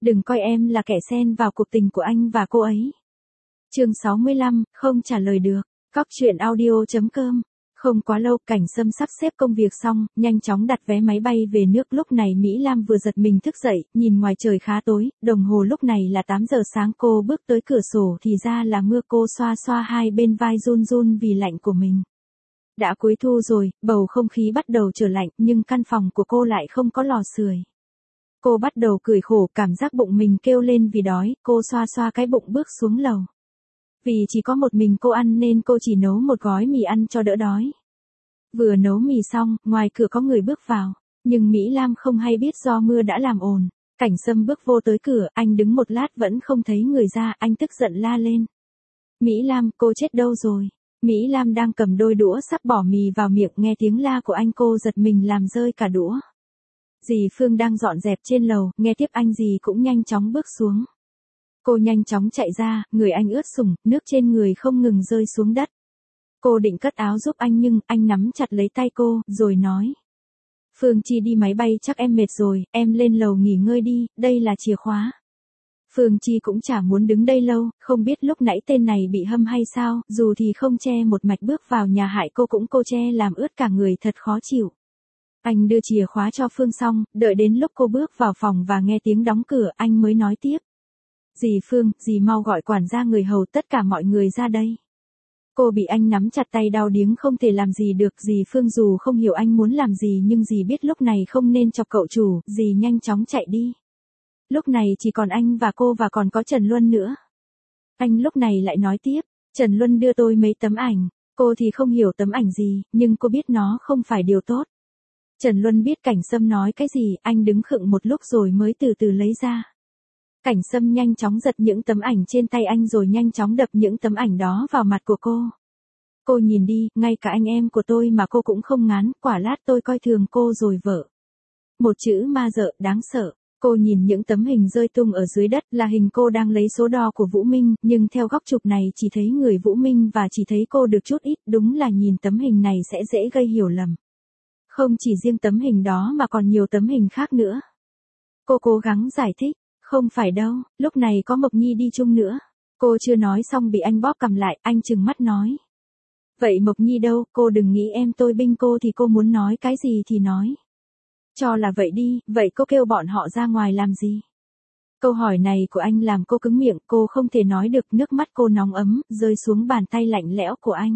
Đừng coi em là kẻ xen vào cuộc tình của anh và cô ấy. Chương 65, không trả lời được. Cóc truyện audio.com. Không quá lâu, Cảnh Sâm sắp xếp công việc xong, nhanh chóng đặt vé máy bay về nước. Lúc này Mỹ Lam vừa giật mình thức dậy, nhìn ngoài trời khá tối, đồng hồ lúc này là 8 giờ sáng. Cô bước tới cửa sổ thì ra là mưa. Cô xoa xoa hai bên vai run run vì lạnh của mình. Đã cuối thu rồi, bầu không khí bắt đầu trở lạnh, nhưng căn phòng của cô lại không có lò sưởi. Cô bắt đầu cười khổ, cảm giác bụng mình kêu lên vì đói. Cô xoa xoa cái bụng bước xuống lầu. Vì chỉ có một mình cô ăn nên cô chỉ nấu một gói mì ăn cho đỡ đói. Vừa nấu mì xong, ngoài cửa có người bước vào. Nhưng Mỹ Lam không hay biết do mưa đã làm ồn. Cảnh Sâm bước vô tới cửa, anh đứng một lát vẫn không thấy người ra, anh tức giận la lên. Mỹ Lam, cô chết đâu rồi? Mỹ Lam đang cầm đôi đũa sắp bỏ mì vào miệng, nghe tiếng la của anh cô giật mình làm rơi cả đũa. Dì Phương đang dọn dẹp trên lầu, nghe tiếp anh dì cũng nhanh chóng bước xuống. Cô nhanh chóng chạy ra, người anh ướt sũng, nước trên người không ngừng rơi xuống đất. Cô định cất áo giúp anh nhưng anh nắm chặt lấy tay cô, rồi nói. Phương Chi đi máy bay chắc em mệt rồi, em lên lầu nghỉ ngơi đi, đây là chìa khóa. Phương Chi cũng chả muốn đứng đây lâu, không biết lúc nãy tên này bị hâm hay sao, dù thì không che một mạch bước vào nhà hại cô cũng cô che làm ướt cả người thật khó chịu. Anh đưa chìa khóa cho Phương xong, đợi đến lúc cô bước vào phòng và nghe tiếng đóng cửa, anh mới nói tiếp. Dì Phương, dì mau gọi quản gia người hầu tất cả mọi người ra đây. Cô bị anh nắm chặt tay đau điếng không thể làm gì được. Dì Phương dù không hiểu anh muốn làm gì nhưng dì biết lúc này không nên chọc cậu chủ, dì nhanh chóng chạy đi. Lúc này chỉ còn anh và cô và còn có Trần Luân nữa. Anh lúc này lại nói tiếp, Trần Luân đưa tôi mấy tấm ảnh, cô thì không hiểu tấm ảnh gì, nhưng cô biết nó không phải điều tốt. Trần Luân biết Cảnh Sâm nói cái gì, anh đứng khựng một lúc rồi mới từ từ lấy ra. Cảnh Sâm nhanh chóng giật những tấm ảnh trên tay anh rồi nhanh chóng đập những tấm ảnh đó vào mặt của cô. Cô nhìn đi, ngay cả anh em của tôi mà cô cũng không ngán, quả lát tôi coi thường cô rồi vợ. Một chữ ma dợ, đáng sợ. Cô nhìn những tấm hình rơi tung ở dưới đất là hình cô đang lấy số đo của Vũ Minh, nhưng theo góc chụp này chỉ thấy người Vũ Minh và chỉ thấy cô được chút ít, đúng là nhìn tấm hình này sẽ dễ gây hiểu lầm. Không chỉ riêng tấm hình đó mà còn nhiều tấm hình khác nữa. Cô cố gắng giải thích. Không phải đâu, lúc này có Mộc Nhi đi chung nữa. Cô chưa nói xong bị anh bóp cầm lại, anh trừng mắt nói. Vậy Mộc Nhi đâu, cô đừng nghĩ em tôi binh cô thì cô muốn nói cái gì thì nói. Cho là vậy đi, vậy cô kêu bọn họ ra ngoài làm gì? Câu hỏi này của anh làm cô cứng miệng, cô không thể nói được, nước mắt cô nóng ấm, rơi xuống bàn tay lạnh lẽo của anh.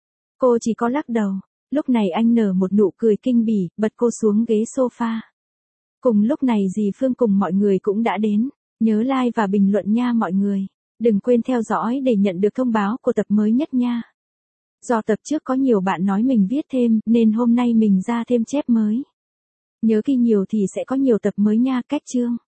Cô chỉ có lắc đầu, lúc này anh nở một nụ cười kinh bỉ, bật cô xuống ghế sofa. Cùng lúc này dì Phương cùng mọi người cũng đã đến. Nhớ like và bình luận nha mọi người. Đừng quên theo dõi để nhận được thông báo của tập mới nhất nha. Do tập trước có nhiều bạn nói mình viết thêm, nên hôm nay mình ra thêm chép mới. Nhớ ghi nhiều thì sẽ có nhiều tập mới nha. Cách chương.